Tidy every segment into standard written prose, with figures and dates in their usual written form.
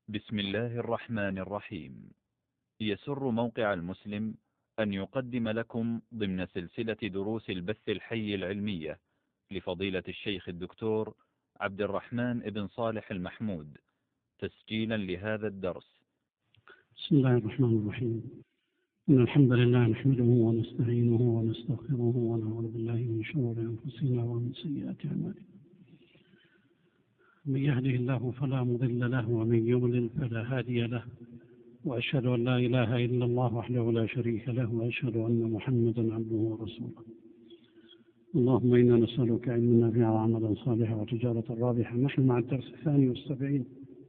بسم الله الرحمن الرحيم. يسر موقع المسلم أن يقدم لكم ضمن سلسلة دروس البث الحي العلمية لفضيلة الشيخ الدكتور عبد الرحمن بن صالح المحمود، تسجيلا لهذا الدرس. بسم الله الرحمن الرحيم. إن الحمد لله نحمده ونستعينه ونستغفره ونعوذ بالله من شرور أنفسنا ومن سيئات أعمالنا. من يهده الله فلا مضل له ومن يضلل فلا هادي له، وأشهد أن لا إله إلا الله وحده لا شريك له، وأشهد أن محمدا عبده ورسوله. اللهم إنا نسألك علما نافعا وعملا صالحا وتجارة رابحة. نحن مع الدرس 72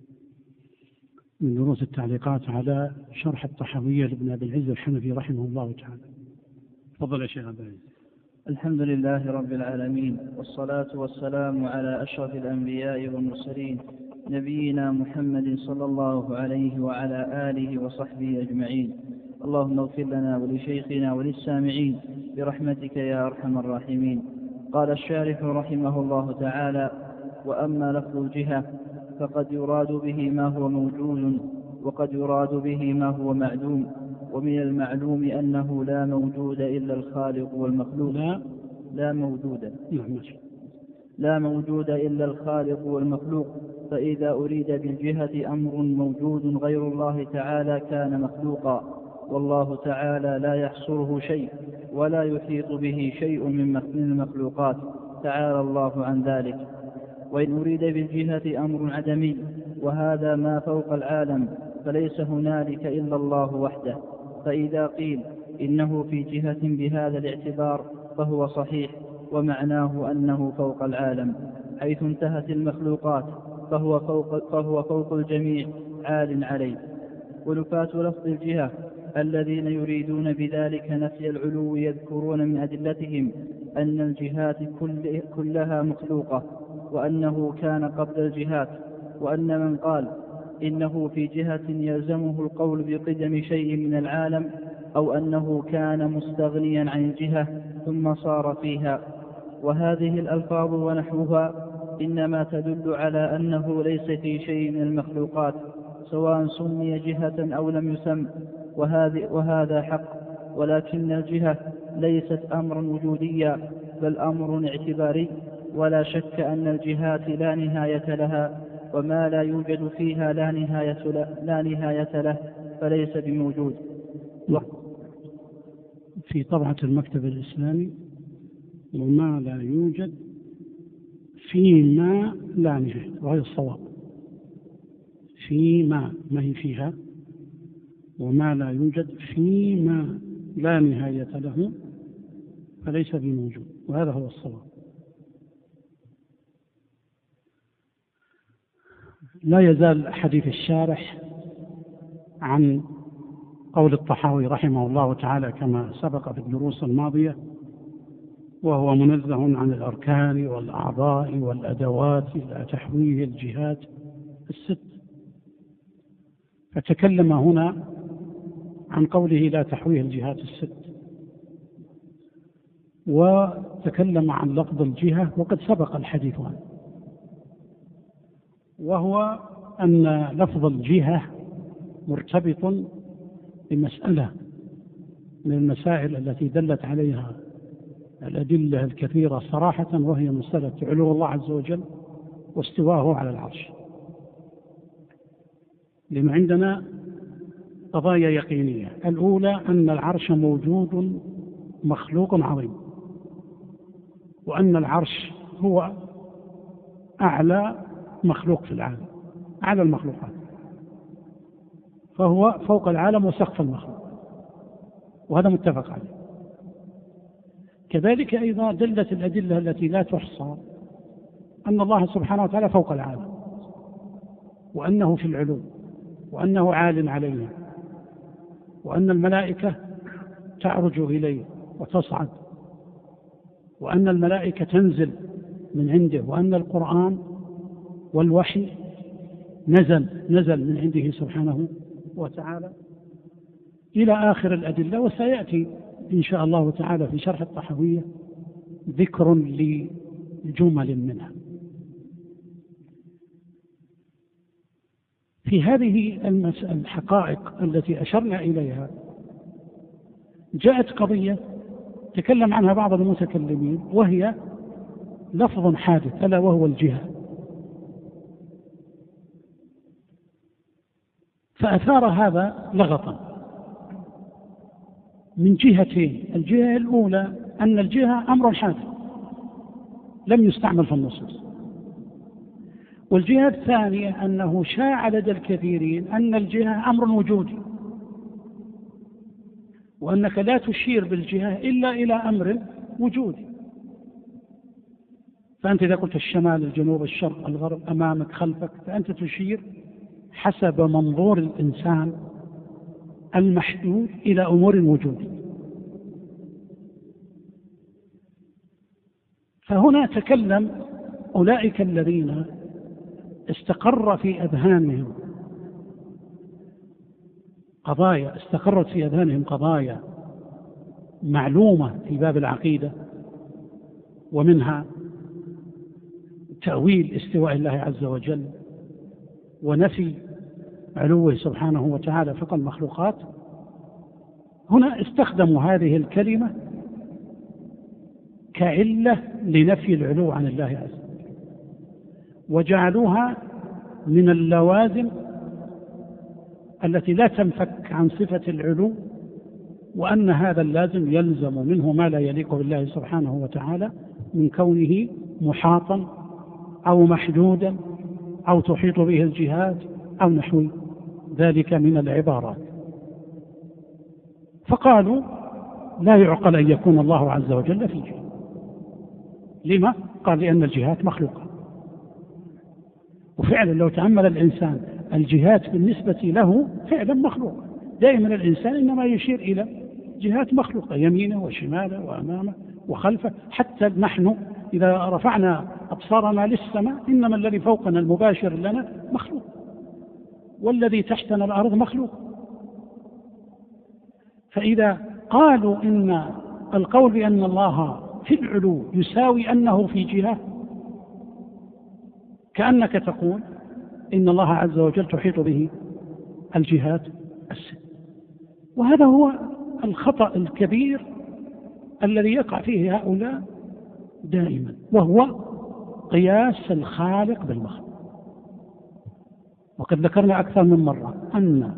من دروس التعليقات على شرح الطحاوية لابن أبي العز الحنفي رحمه الله تعالى. تفضل يا شيخ أبي العز. الحمد لله رب العالمين، والصلاة والسلام على أشرف الأنبياء والمرسلين، نبينا محمد صلى الله عليه وعلى آله وصحبه أجمعين. اللهم اغفر لنا ولشيخنا وللسامعين برحمتك يا أرحم الراحمين. قال الشارح رحمه الله تعالى: وأما لفظ الجهة فقد يراد به ما هو موجود، وقد يراد به ما هو معدوم. ومن المعلوم أنه لا موجود إلا الخالق والمخلوق. لا موجود إلا الخالق والمخلوق. فإذا أريد بالجهة أمر موجود غير الله تعالى كان مخلوقا، والله تعالى لا يحصره شيء ولا يحيط به شيء من المخلوقات، تعالى الله عن ذلك. وإن أريد بالجهة أمر عدمي، وهذا ما فوق العالم، فليس هنالك إلا الله وحده. فإذا قيل إنه في جهة بهذا الاعتبار فهو صحيح، ومعناه أنه فوق العالم حيث انتهت المخلوقات، فهو فوق الجميع عال عليه. ولفاة لفظ الجهة الذين يريدون بذلك نفي العلو يذكرون من أدلتهم أن الجهات كلها مخلوقة، وأنه كان قبل الجهات، وأن من قال إنه في جهة يلزمه القول بقدم شيء من العالم، أو أنه كان مستغنيا عن الجهة ثم صار فيها. وهذه الألفاظ ونحوها إنما تدل على أنه ليس في شيء من المخلوقات، سواء سمي جهة أو لم يسم، وهذا حق. ولكن الجهة ليست أمرا وجوديا، بل أمر اعتباري. ولا شك أن الجهات لا نهاية لها، وما لا يوجد فيها لا نهاية له فليس بموجود. في طبعة المكتب الإسلامي: وما لا يوجد فيما لا نهاية، وهذا الصواب. فيما، ما هي فيها، وما لا يوجد فيما لا نهاية له فليس بموجود، وهذا هو الصواب. لا يزال حديث الشارح عن قول الطحاوي رحمه الله تعالى كما سبق في الدروس الماضية، وهو منزه عن الأركان والأعضاء والأدوات إلى تحويه الجهات الست. فتكلم هنا عن قوله لا تحويه الجهات الست، وتكلم عن لفظ الجهة وقد سبق الحديث عنه، وهو أن لفظ الجهة مرتبط بمسألة من المسائل التي دلت عليها الأدلة الكثيرة صراحة، وهي مسألة علو الله عز وجل واستواءه على العرش. لما عندنا قضايا يقينية: الأولى أن العرش موجود مخلوق عظيم، وأن العرش هو أعلى مخلوق في العالم، أعلى المخلوقات، فهو فوق العالم وسقف المخلوق، وهذا متفق عليه. كذلك أيضا دلت الأدلة التي لا تحصى أن الله سبحانه وتعالى فوق العالم، وأنه في العلو، وأنه عال عليه، وأن الملائكة تعرج إليه وتصعد، وأن الملائكة تنزل من عنده، وأن القرآن والوحي نزل من عنده سبحانه وتعالى، إلى آخر الأدلة. وسيأتي إن شاء الله تعالى في شرح الطحاوية ذكر لجمل منها. في هذه الحقائق التي أشرنا إليها جاءت قضية تكلم عنها بعض المتكلمين، وهي لفظ حادث ألا وهو الجهة، فأثار هذا لغطا من جهتين. الجهة الأولى أن الجهة أمر حادث لم يستعمل في النصوص، والجهة الثانية أنه شاع لدى الكثيرين أن الجهة أمر وجودي، وأنك لا تشير بالجهة إلا إلى أمر وجودي. فأنت إذا قلت الشمال، الجنوب، الشرق، الغرب، أمامك، خلفك، فأنت تشير حسب منظور الإنسان المحدود إلى أمور وجودية. فهنا تكلم أولئك الذين استقرت في أذهانهم قضايا معلومة في باب العقيدة، ومنها تأويل استواء الله عز وجل ونفي علوه سبحانه وتعالى فوق المخلوقات. هنا استخدموا هذه الكلمة كعلة لنفي العلو عن الله عز وجل، وجعلوها من اللوازم التي لا تنفك عن صفة العلو، وأن هذا اللازم يلزم منه ما لا يليق بالله سبحانه وتعالى من كونه محاطا أو محدودا أو تحيط به الجهات أو نحو ذلك من العبارات. فقالوا لا يعقل أن يكون الله عز وجل في جهة. لما؟ قال لأن الجهات مخلوقة. وفعلا لو تأمل الإنسان الجهات بالنسبة له فعلا مخلوقة. دائما الإنسان إنما يشير إلى جهات مخلوقة، يمينه وشماله وأمامه وخلفه. حتى نحن إذا رفعنا أبصارنا للسماء إنما الذي فوقنا المباشر لنا مخلوق، والذي تحتنا الأرض مخلوق. فإذا قالوا إن القول بأن الله في العلو يساوي أنه في جهة، كأنك تقول إن الله عز وجل تحيط به الجهات الست. وهذا هو الخطأ الكبير الذي يقع فيه هؤلاء دائما، وهو قياس الخالق بالمخلوق. وقد ذكرنا أكثر من مرة أن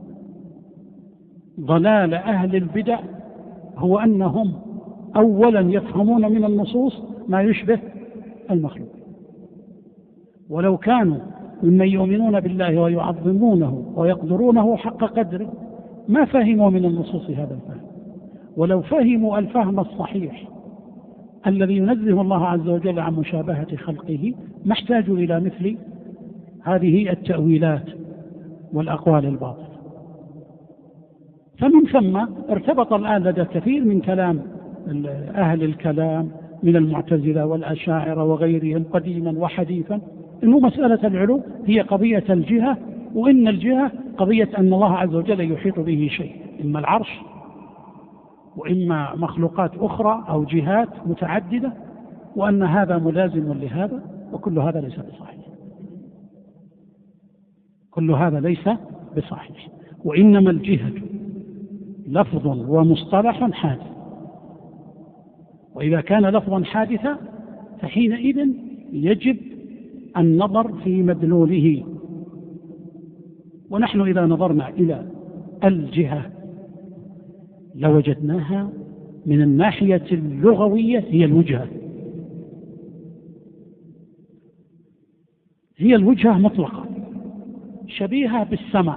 ضلال أهل البدع هو أنهم أولا يفهمون من النصوص ما يشبه المخلوق، ولو كانوا ممن يؤمنون بالله ويعظمونه ويقدرونه حق قدره ما فهموا من النصوص هذا الفهم. ولو فهموا الفهم الصحيح الذي ينزه الله عز وجل عن مشابهة خلقه ما احتاجوا إلى مثل هذه التأويلات والأقوال الباطلة. فمن ثم ارتبط الآن لدى كثير من كلام أهل الكلام من المعتزلة والأشاعرة وغيرهم قديما وحديثا إنه مسألة العلو هي قضية الجهة، وإن الجهة قضية أن الله عز وجل يحيط به شيء، إما العرش وإما مخلوقات أخرى أو جهات متعددة، وأن هذا ملازم لهذا. وكل هذا ليس بصحيح، كل هذا ليس بصحيح. وإنما الجهة لفظ ومصطلح حادث، وإذا كان لفظا حادثا فحينئذ يجب النظر في مدلوله. ونحن إذا نظرنا إلى الجهة لوجدناها من الناحية اللغوية هي الوجهة، هي الوجهة مطلقة شبيهة بالسماء.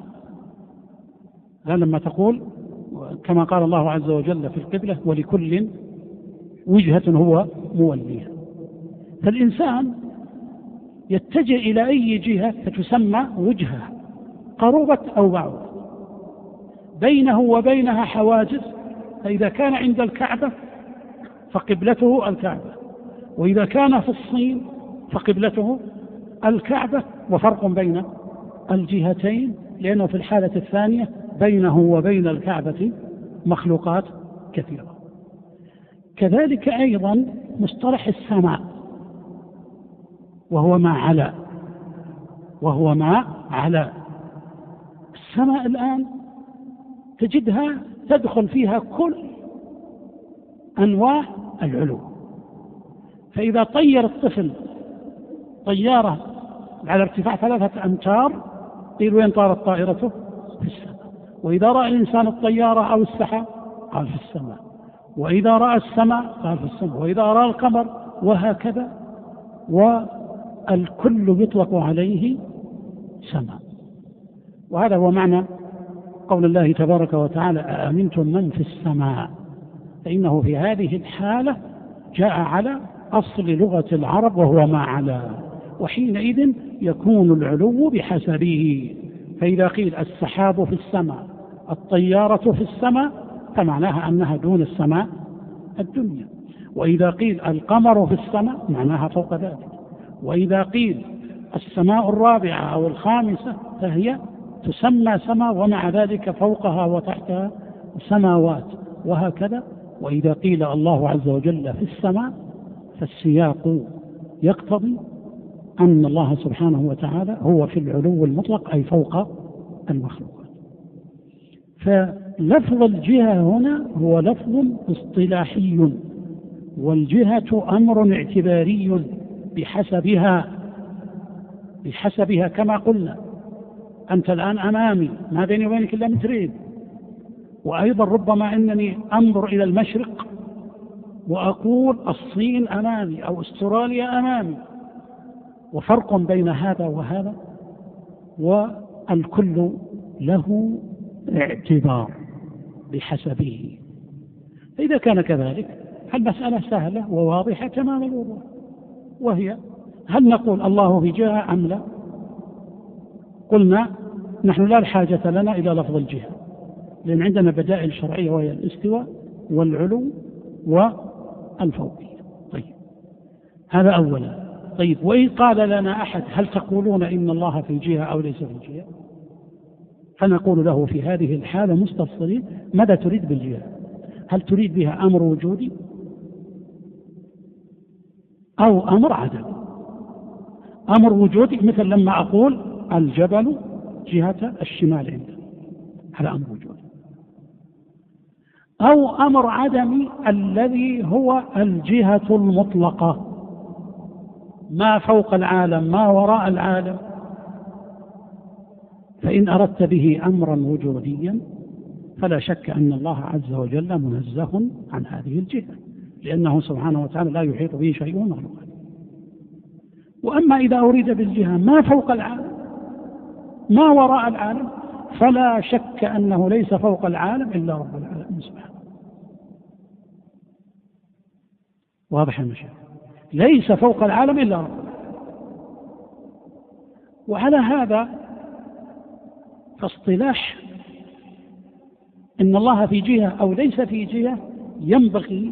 لما تقول كما قال الله عز وجل في القبلة ولكل وجهة هو موليها، فالإنسان يتجه إلى أي جهة فتسمى وجهة، قربت أو بعدت، بينه وبينها حواجز. فإذا كان عند الكعبة فقبلته الكعبة، وإذا كان في الصين فقبلته الكعبة، وفرق بين الجهتين لأنه في الحالة الثانية بينه وبين الكعبة مخلوقات كثيرة. كذلك أيضا مصطلح السماء وهو ما علا، وهو ما على. السماء الآن تجدها تدخل فيها كل أنواع العلو. فإذا طير الطفل طيارة على ارتفاع 3 أمتار قيل وين طارت طائرته؟ في السماء. وإذا رأى الإنسان الطيارة أو السحاب قال في السماء، وإذا رأى السماء قال في السماء، وإذا رأى القمر، وهكذا، والكل يطلق عليه سماء. وهذا هو معنى قول الله تبارك وتعالى: أأمنتم من في السماء. فإنه في هذه الحالة جاء على أصل لغة العرب وهو ما على، وحينئذ يكون العلو بحسبه. فإذا قيل السحاب في السماء، الطيارة في السماء، فمعناها أنها دون السماء الدنيا. وإذا قيل القمر في السماء معناها فوق ذلك. وإذا قيل السماء الرابعة أو الخامسة فهي تسمى سماء، ومع ذلك فوقها وتحتها سماوات، وهكذا. وإذا قيل الله عز وجل في السماء فالسياق يقتضي أن الله سبحانه وتعالى هو في العلو المطلق، أي فوق المخلوقات. فلفظ الجهة هنا هو لفظ اصطلاحي، والجهة أمر اعتباري بحسبها كما قلنا. أنت الآن أمامي، ما بيني وبينك إلا مترين، وأيضا ربما أنني أنظر إلى المشرق وأقول الصين أمامي أو أستراليا أمامي، وفرق بين هذا وهذا، والكل له اعتبار بحسبه. فإذا كان كذلك المسألة سهلة وواضحة تمام الوضوح، وهي: هل نقول الله في جهة أم لا؟ قلنا نحن لا حاجة لنا إلى لفظ الجهة، لأن عندنا بدائل شرعية وهي الاستواء والعلو والفوقية. طيب، هذا أولا. طيب، وإن قال لنا أحد: هل تقولون إن الله في جهة أو ليس في جهة؟ فنقول له في هذه الحالة مستفصلين: ماذا تريد بالجهة؟ هل تريد بها أمر وجودي أو أمر عدمي؟ أمر وجودي مثل لما أقول الجبل جهة الشمال عندنا، هذا أمر وجودي. أو أمر عدمي الذي هو الجهة المطلقة، ما فوق العالم ما وراء العالم. فإن أردت به أمرا وجوديا فلا شك أن الله عز وجل منزه عن هذه الجهة، لأنه سبحانه وتعالى لا يحيط به شيء مخلوق. وأما إذا أريد بالجهة ما فوق العالم ما وراء العالم، فلا شك أنه ليس فوق العالم إلا رب العالمين سبحانه. واضح يا مشايخ؟ ليس فوق العالم إلا رب العالمين. وعلى هذا فاصطلاح إن الله في جهة أو ليس في جهة ينبغي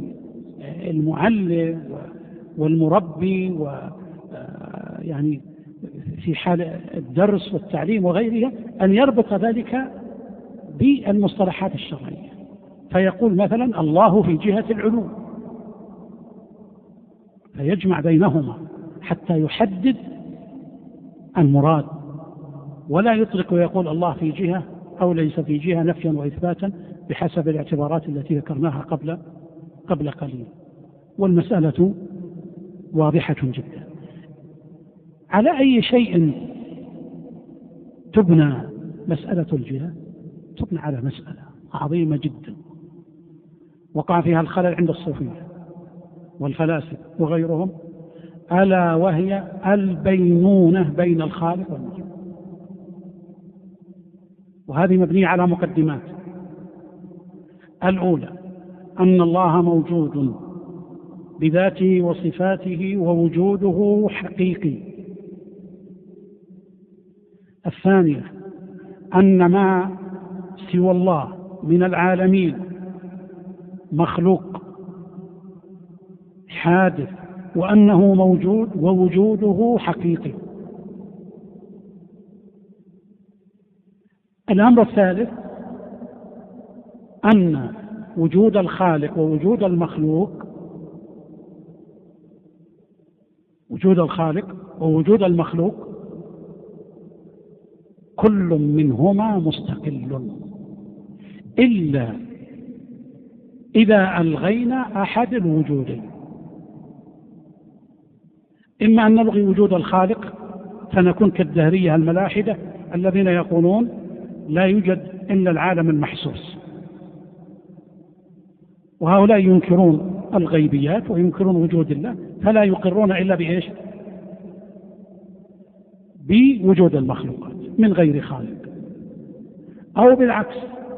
للمعلم والمربي يعني في حال الدرس والتعليم وغيرها أن يربط ذلك بالمصطلحات الشرعية، فيقول مثلا الله في جهة العلو، فيجمع بينهما حتى يحدد المراد، ولا يطلق ويقول الله في جهة أو ليس في جهة نفيا وإثباتا بحسب الاعتبارات التي ذكرناها قبل قليل. والمسألة واضحة جدا. على أي شيء تبنى مسألة الجهة؟ تبنى على مسألة عظيمة جدا وقع فيها الخلل عند الصوفية والفلاسفة وغيرهم، ألا وهي البينونة بين الخالق والمخلوق. وهذه مبنية على مقدمات. الأولى أن الله موجود بذاته وصفاته ووجوده حقيقي. الثانية أن ما سوى الله من العالمين مخلوق حادث، وأنه موجود ووجوده حقيقي. الأمر الثالث أن وجود الخالق ووجود المخلوق، وجود الخالق ووجود المخلوق كل منهما مستقل، إلا إذا ألغينا أحد الوجودين. إما أن نلغي وجود الخالق فنكون كالدهرية الملاحدة الذين يقولون لا يوجد إلا العالم المحسوس، وهؤلاء ينكرون الغيبيات وينكرون وجود الله، فلا يقرون إلا بإيش؟ بوجود المخلوقات من غير خالق. أو بالعكس،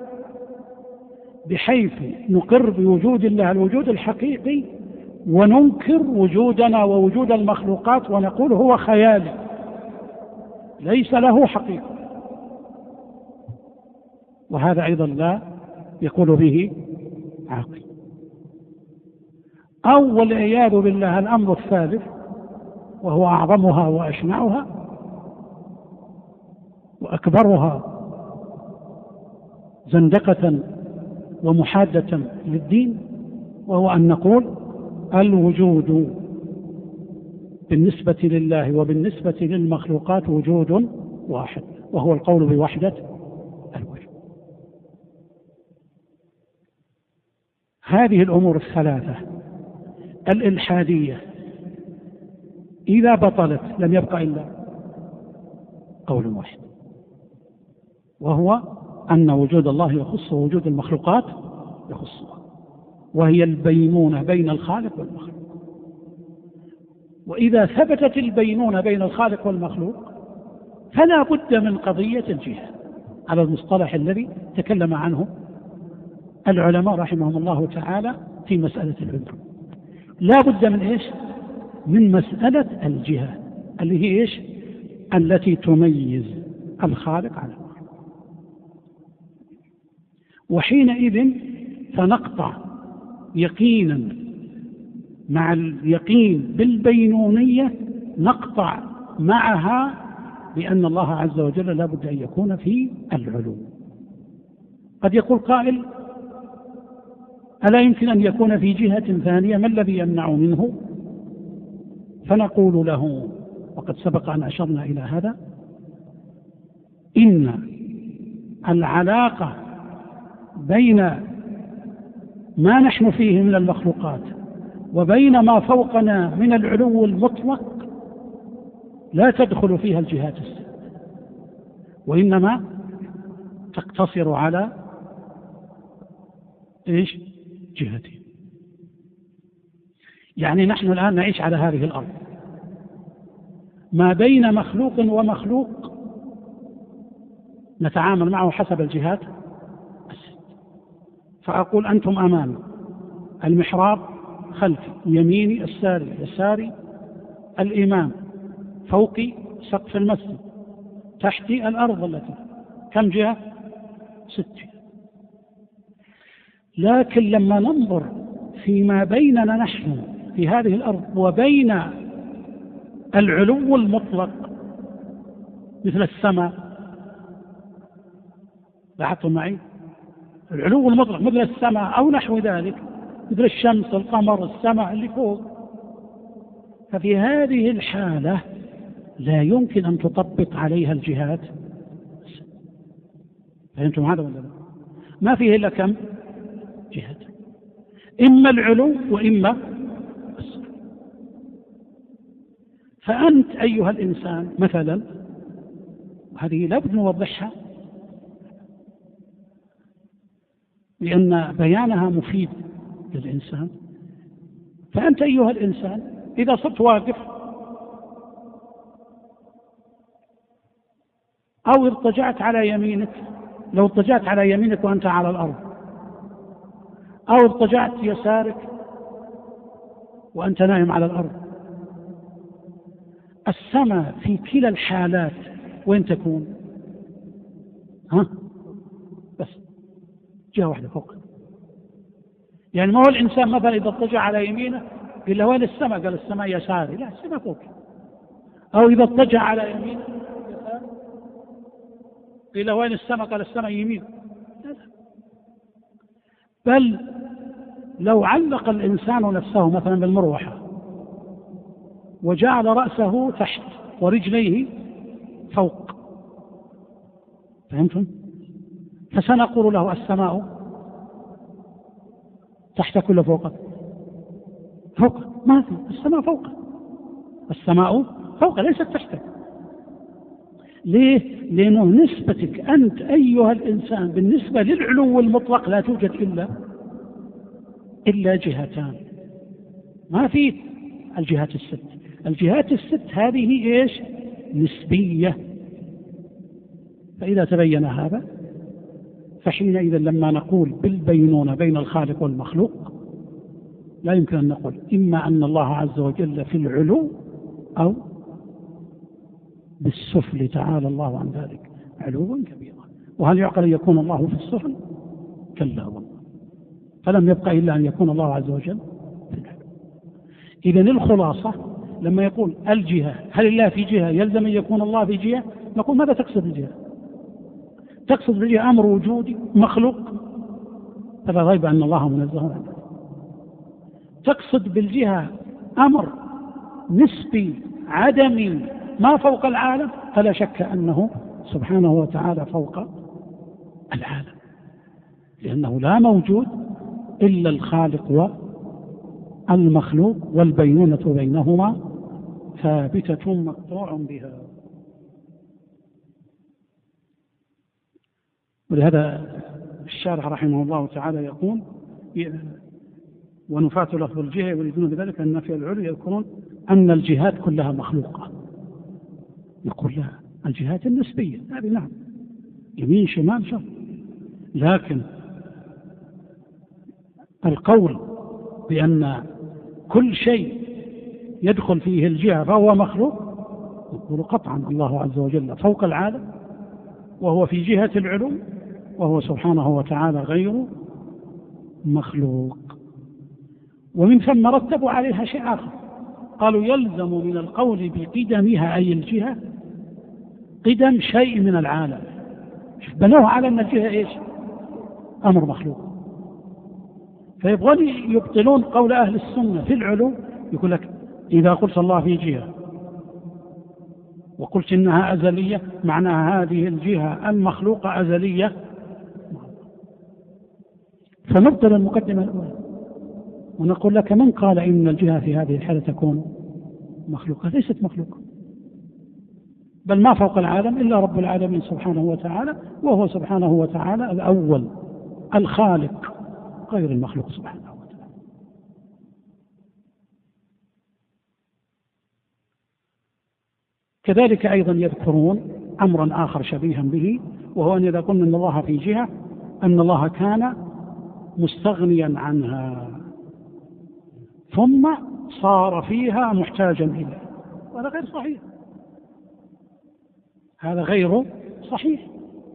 بحيث نقر بوجود الله الوجود الحقيقي وننكر وجودنا ووجود المخلوقات ونقول هو خيالي ليس له حقيقة، وهذا أيضا لا يقول به عاقل. أو والعياذ بالله الأمر الثالث وهو أعظمها وأشنعها وأكبرها زندقة ومحادة للدين، وهو أن نقول الوجود بالنسبة لله وبالنسبة للمخلوقات وجود واحد، وهو القول بوحدة الوجود. هذه الأمور الثلاثة الإلحادية إذا بطلت لم يبقى إلا قول واحد، وهو أن وجود الله يخص وجود المخلوقات يخصها، وهي البينونة بين الخالق والمخلوق. وإذا ثبتت البينونة بين الخالق والمخلوق فلا بد من قضية الجهة على المصطلح الذي تكلم عنه العلماء رحمهم الله تعالى في مسألة العلم. لا بد من إيش؟ من مسألة الجهة اللي هي إيش؟ التي تميز الخالق عن المخلوق. وحينئذ فنقطع يقينا مع اليقين بالبينونية، نقطع معها بأن الله عز وجل لا بد أن يكون في العلو. قد يقول قائل ألا يمكن أن يكون في جهة ثانية؟ ما الذي يمنع منه؟ فنقول له وقد سبق أن أشرنا إلى هذا، إن العلاقة بين ما نحن فيه من المخلوقات وبين ما فوقنا من العلو المطلق لا تدخل فيها الجهات الست، وإنما تقتصر على إيش؟ جهتين. يعني نحن الآن نعيش على هذه الأرض، ما بين مخلوق ومخلوق نتعامل معه حسب الجهات الست. فأقول أنتم أمامي، المحراب خلفي، يميني الساري، يساري الإمام، فوقي سقف المسجد، تحتي الأرض التي كم جهة؟ 6. لكن لما ننظر فيما بيننا نحن في هذه الأرض وبين العلو المطلق مثل السماء، لاحظتم معي؟ العلو المطلق مثل السماء أو نحو ذلك، مثل الشمس، القمر، السماء اللي فوق. ففي هذه الحالة لا يمكن أن تطبق عليها الجهات. فهمتم هذا ولا لا؟ ما فيه إلا كم جهة، إما العلو وإما السفل. فأنت أيها الإنسان مثلا، هذه لابد نوضحها لأن بيانها مفيد للإنسان. فأنت أيها الإنسان إذا صرت واقف أو اضطجعت على يمينك، لو اضطجعت على يمينك وأنت على الأرض، أو اضطجعت يسارك وأنت نائم على الأرض، السماء في كلا الحالات وين تكون؟ بس جهة واحدة فوق. يعني ما هو الإنسان مثلا إذا اضطجع على يمينه قال له وين السماء؟ قال السماء يساري، لا السماء فوق. أو إذا اضطجع على يمينه قال له وين السماء؟ قال السماء يمين. بل لو علق الإنسان نفسه مثلا بالمروحة وجعل رأسه تحت ورجليه فوق فهمتم؟ فسنقول له السماء تحتك ولا فوقك؟ فوق، ما في، السماء فوق، السماء فوق ليست تحتك. ليه؟ لأنه نسبتك أنت أيها الإنسان بالنسبة للعلو المطلق لا توجد إلا جهتان، ما في الجهات الست. الجهات الست هذه إيش؟ نسبية. فإذا تبين هذا فحينئذ لما نقول بالبينونة بين الخالق والمخلوق لا يمكن أن نقول إما أن الله عز وجل في العلو أو بالسفل، تعالى الله عن ذلك علوا كبيرا. وهل يعقل أن يكون الله في السفل؟ كلا والله. فلم يبقى إلا أن يكون الله عز وجل في العلو. إذن الخلاصة لما يقول الجهة، هل الله في جهة يلزم أن يكون الله في جهة؟ نقول ماذا تقصد بالجهة؟ تقصد بالجهة أمر وجودي مخلوق؟ فلا ريب أن الله منزه عن ذلك. تقصد بالجهة أمر نسبي عدمي ما فوق العالم؟ فلا شك أنه سبحانه وتعالى فوق العالم، لأنه لا موجود إلا الخالق والمخلوق، والبينونة بينهما ثابتة مقطوع بها. ولهذا الشارح رحمه الله تعالى يقول ونفاة لفظ الجهة يريدون بذلك أن في العلو يذكرون أن الجهات كلها مخلوقة. نقول لا، الجهات النسبية هذه نعم، يمين شمال شر، لكن القول بأن كل شيء يدخل فيه الجهة فهو مخلوق نقول قطعا الله عز وجل فوق العالم وهو في جهة العلو، وهو سبحانه وتعالى غير مخلوق. ومن ثم رتبوا عليها شيء آخر، قالوا يلزم من القول بقدمها أي الجهة قدم شيء من العالم. بنوه على أن الجهة إيش؟ أمر مخلوق. فيبغون يبطلون قول أهل السنة في العلو، يقول لك إذا قلت الله في جهة وقلت إنها أزلية معناها هذه الجهة المخلوقة أزلية، فنبطل المقدمة الأولى ونقول لك من قال إن الجهة في هذه الحالة تكون مخلوقة؟ ليست مخلوقة، بل ما فوق العالم إلا رب العالمين سبحانه وتعالى، وهو سبحانه وتعالى الأول الخالق غير المخلوق سبحانه وتعالى. كذلك أيضا يذكرون أمرا آخر شبيها به، وهو أن إذا قلنا أن الله في جهة أن الله كان مستغنيا عنها ثم صار فيها محتاجا إليه، وهذا غير صحيح. هذا غير صحيح،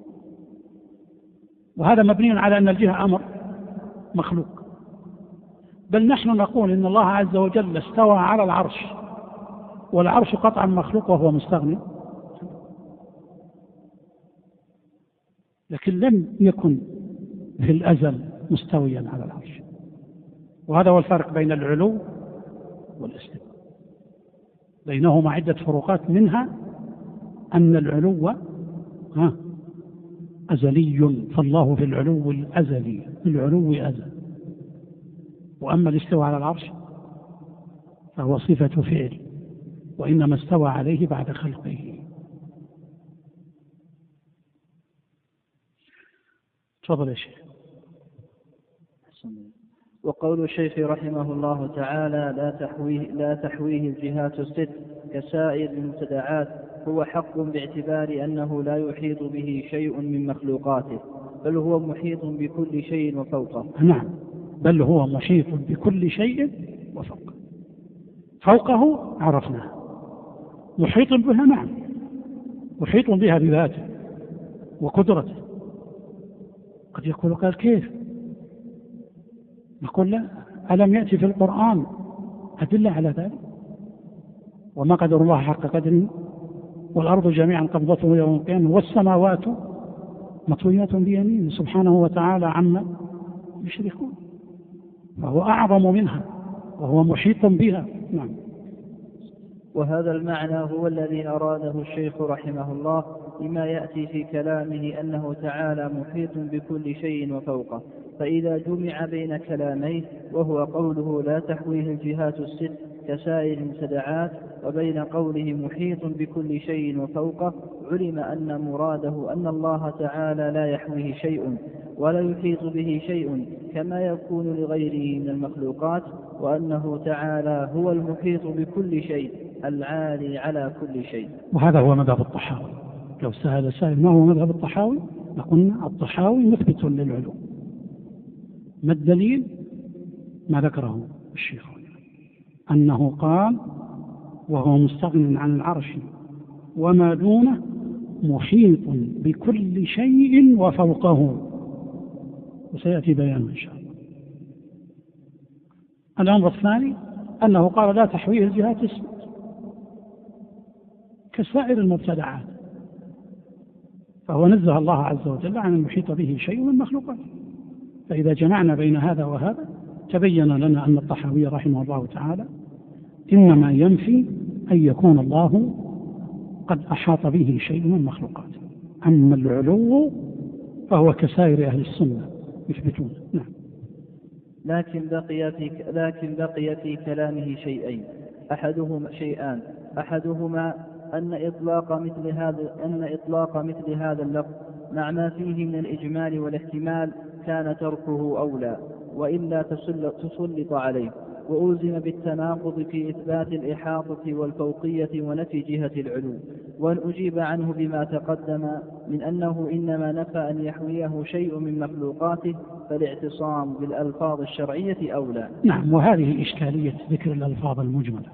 وهذا مبني على أن الجهة أمر مخلوق. بل نحن نقول إن الله عز وجل استوى على العرش، والعرش قطعا مخلوق وهو مستغني، لكن لم يكن في الأزل مستويا على العرش. وهذا هو الفرق بين العلو والاستواء، بينهما عدة فروقات، منها أن العلو أزلي، فالله في العلو الأزلي، في العلو أزل. وأما الاستواء على العرش فهو صفة فعل، وإنما استوى عليه بعد خلقه. تفضل يا شيخ. وقول الشيخ رحمه الله تعالى لا تحويه الجهات الست كسائر المبتدعات هو حق باعتبار أنه لا يحيط به شيء من مخلوقاته، بل هو محيط بكل شيء وفوقه. نعم، بل هو محيط بكل شيء وفوقه. فوقه عرفناه، محيط بها نعم، محيط بها بذاته وقدرته. قد يقول قال كيف؟ نقول لا، ألم يأتي في القرآن أدلة على ذلك؟ وما قدر الله حق قدره والأرض جميعا قبضته يوم القيامة والسماوات مطويات بيمينه سبحانه وتعالى عما يشركون، فهو أعظم منها وهو محيط بها. نعم. وهذا المعنى هو الذي أراده الشيخ رحمه الله لما يأتي في كلامه أنه تعالى محيط بكل شيء وفوقه. فإذا جمع بين كلاميه وهو قوله لا تحويه الجهات الست كسائر المبتدعات، وبين قوله محيط بكل شيء وفوقه، علم أن مراده أن الله تعالى لا يحويه شيء ولا يحيط به شيء كما يكون لغيره من المخلوقات، وأنه تعالى هو المحيط بكل شيء العالي على كل شيء. وهذا هو مذهب الطحاوي. لو سأل سائل ما هو مذهب الطحاوي لقلنا الطحاوي مثبت للعلو. ما الدليل؟ ما ذكره الشيخ أنه قال وهو مستغن عن العرش وما دونه محيط بكل شيء وفوقه، وسيأتي بيانه إن شاء الله. الأمر الثاني أنه قال لا تحويه الجهات الست كسائر المبتدعات، فهو نزه الله عز وجل عن المحيط به شيء من مخلوقاته. فإذا جمعنا بين هذا وهذا تبين لنا أن الطحاوي رحمه الله تعالى إنما ينفي أن يكون الله قد أحاط به شيء من مخلوقاته، أما العلو فهو كسائر أهل السنة يثبتون. نعم. لكن بقي في كلامه شيئان، أحدهما أن إطلاق مثل هذا اللفظ مع ما فيه من الإجمال والاحتمال كان تركه أولى، وإلا تسلط عليه، وألزم بالتناقض في إثبات الإحاطة والفوقية ونفي جهة العلو. وأن أجيب عنه بما تقدم من أنه إنما نفى أن يحويه شيء من مخلوقاته، فالاعتصام بالألفاظ الشرعية أولى. نعم، وهذه إشكالية ذكر الألفاظ المجملة،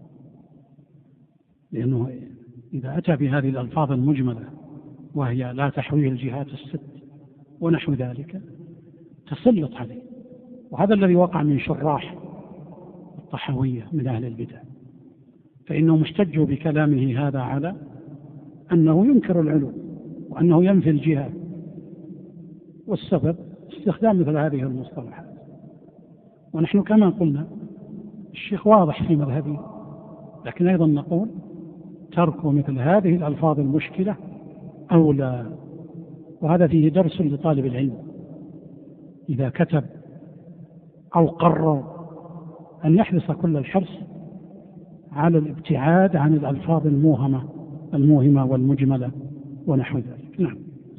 لأنه إذا أتى بهذه الألفاظ المجملة وهي لا تحويه الجهات الست ونحو ذلك تسلط عليه، وهذا الذي وقع من شراح الطحاوية من أهل البدع، فإنهم احتجوا بكلامه هذا على أنه ينكر العلو وأنه ينفي الجهات، والسبب استخدام مثل هذه المصطلحات. ونحن كما قلنا الشيخ واضح في مذهبه، لكن أيضا نقول ترك مثل هذه الألفاظ المشكلة أولى، وهذا فيه درس لطالب العلم إذا كتب أو قرر أن يحرص كل الحرص على الابتعاد عن الألفاظ الموهمة والمجملة ونحو ذلك. نعم.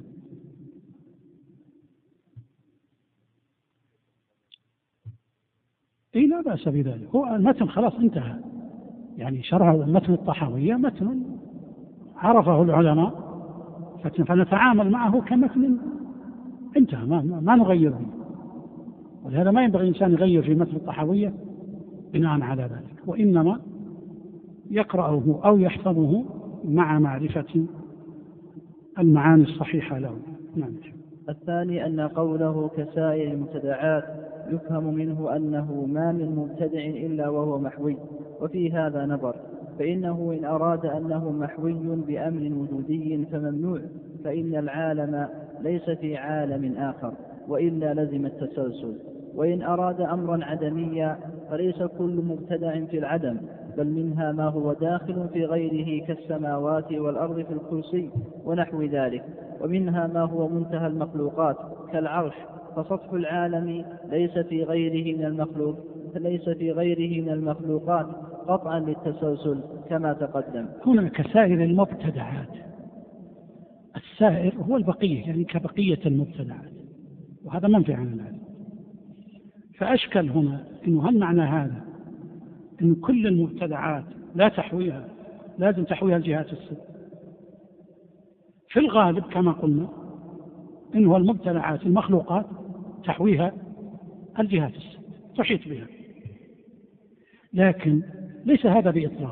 لا بأس بذلك، هو المتن خلاص انتهى، يعني شرح المتن الطحاوية متن عرفه العلماء فنتعامل معه كمتن انتهى، ما نغير فيه، ولهذا ما ينبغي الإنسان يغير في متن الطحاوية بناء على ذلك، وإنما يقرأه أو يحفظه مع معرفة المعاني الصحيحة له. نعم. الثاني أن قوله كسائر المبتدعات يفهم منه أنه ما من مبتدع إلا وهو محوي، وفي هذا نظر، فإنه إن أراد أنه محوي بأمر وجودي فممنوع، فإن العالم ليس في عالم آخر، وإلا لزم التسلسل. وإن أراد أمرا عدميا فليس كل مبتدع في العدم، بل منها ما هو داخل في غيره كالسماوات والأرض في الكرسي ونحو ذلك، ومنها ما هو منتهى المخلوقات كالعرش، فسطح العالم ليس في غيره من المخلوقات قطعا للتسلسل كما تقدم. هنا كسائر المبتدعات، السائر هو البقية، يعني كبقية المبتدعات، وهذا منفي عن العلم. فأشكل هنا إنه هل معنى هذا إن كل المبتدعات لا تحويها لازم تحويها الجهات الست؟ في الغالب كما قلنا إنه المبتدعات المخلوقات تحويها الجهات الست تحيط بها، لكن ليس هذا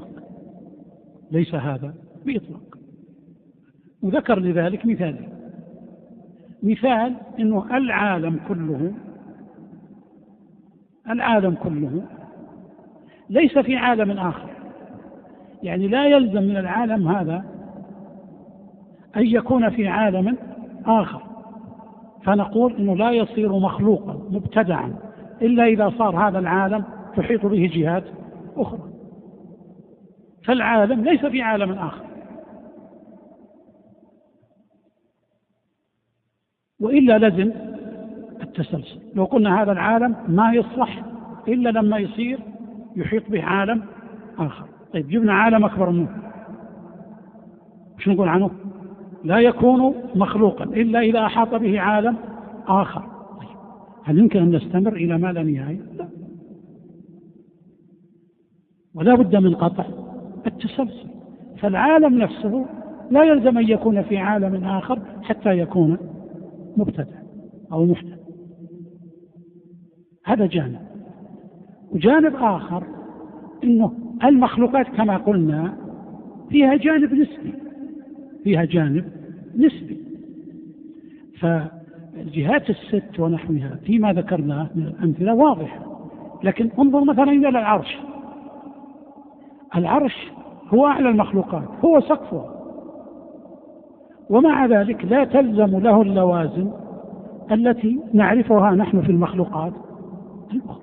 بإطلاق. وذكر لذلك مثال إنه العالم كله ليس في عالم آخر، يعني لا يلزم من العالم هذا أن يكون في عالم آخر، فنقول إنه لا يصير مخلوقا مبتدعا إلا إذا صار هذا العالم تحيط به جهات أخرى، فالعالم ليس في عالم آخر، وإلا لزم التسلسل. لو قلنا هذا العالم ما يصلح إلا لما يصير يحيط به عالم آخر، طيب جبنا عالم أكبر منه، وش نقول عنه؟ لا يكون مخلوقا إلا إذا أحاط به عالم آخر. طيب هل يمكن أن نستمر إلى ما لا نهاية؟ لا، ولا بد من قطع التسلسل. فالعالم نفسه لا يلزم أن يكون في عالم آخر حتى يكون مبتدع أو محدث. هذا جانب. وجانب آخر إنه المخلوقات كما قلنا فيها جانب نسبي، فيها جانب نسبي. فالجهات الست ونحوها فيما ذكرناه من الأمثلة واضحة. لكن انظر مثلا إلى العرش. العرش هو أعلى المخلوقات، هو سقفها، ومع ذلك لا تلزم له اللوازم التي نعرفها نحن في المخلوقات الأخرى.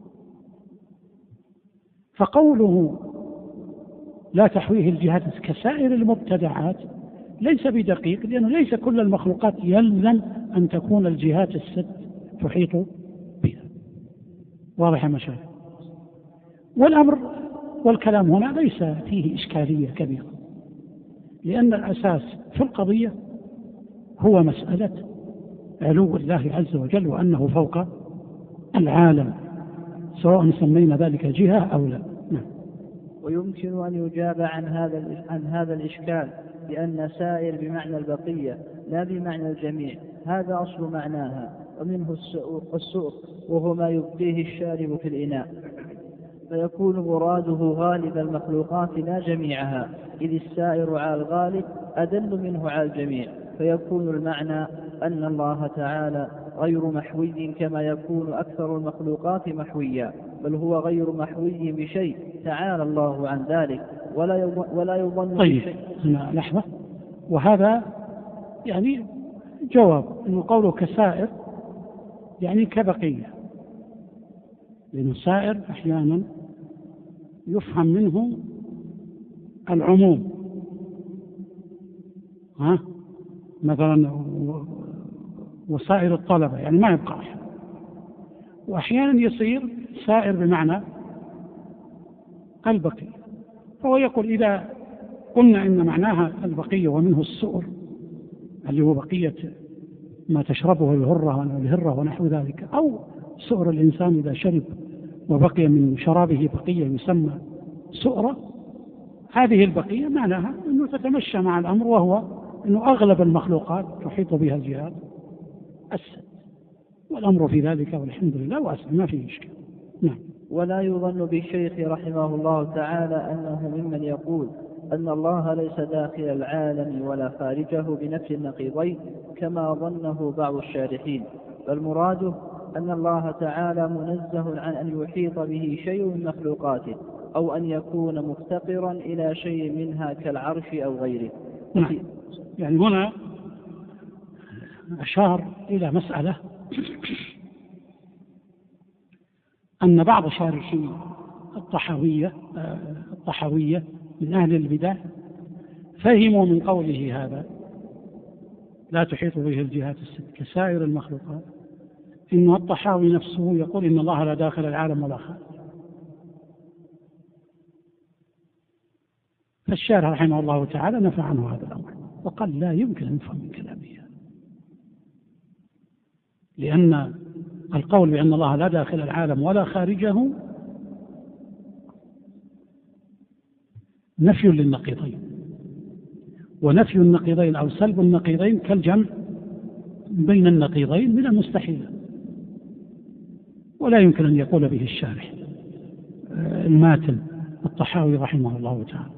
فقوله لا تحويه الجهات كسائر المبتدعات ليس بدقيق، لأنه ليس كل المخلوقات يلزم أن تكون الجهات الست تحيط بها. واضح يا مشايخ؟ والأمر والكلام هنا ليس فيه إشكالية كبيرة، لأن الأساس في القضية هو مسألة علو الله عز وجل وأنه فوق العالم، سواء سمينا ذلك جهة أو لا. نعم. ويمكن أن يجاب عن هذا الإشكال بأن سائر بمعنى البقية لا بمعنى الجميع، هذا أصل معناها، ومنه السؤر وهو ما يبقيه الشارب في الإناء، فيكون مراده غالب المخلوقات لا جميعها، إذ السائر على الغالب أدل منه على الجميع، فيكون المعنى أن الله تعالى غير محوي كما يكون أكثر المخلوقات محويا، بل هو غير محوي بشيء، تعالى الله عن ذلك، ولا يظن طيب بشيء. هنا لحظة، وهذا يعني جواب أنه قوله كسائر يعني كبقية، لأنه سائر أحيانا يفهم منه العموم، مثلا وسائر الطلبة يعني ما يبقى أحد، وأحيانا يصير سائر بمعنى البقية. فهو يقول إذا قلنا إن معناها البقية ومنه السؤر اللي هو بقية ما تشربه الهرة ونحو ذلك، أو سؤر الإنسان إذا شرب وبقي من شرابه بقية يسمى سؤرة، هذه البقية معناها أنه تتمشى مع الأمر، وهو أنه أغلب المخلوقات تحيط بها الجهات الست، والأمر في ذلك والحمد لله واسع ما فيه إشكال. نعم. ولا يظن بالشيخ رحمه الله تعالى أنه ممن يقول أن الله ليس داخل العالم ولا خارجه بنفس النقيضين كما ظنه بعض الشارحين، بل مراده أن الله تعالى منزه عن أن يحيط به شيء من مخلوقاته، أو أن يكون مفتقرا إلى شيء منها كالعرش أو غيره. نعم. يعني هنا أشار إلى مسألة أن بعض شارحي الطحاوية من أهل البدع فهموا من قوله هذا لا تحيط به الجهات الست كسائر المخلوقات إن الطحاوي نفسه يقول إن الله لا داخل العالم ولا خارج. فالشارح رحمه الله تعالى نفى عنه هذا الأمر وقال لا يمكن أن نفهم من كلامه، لأن القول بأن الله لا داخل العالم ولا خارجه نفي للنقيضين، ونفي النقيضين أو سلب النقيضين كالجمع بين النقيضين من المستحيل، ولا يمكن أن يقول به الشارح الماتن الطحاوي رحمه الله تعالى.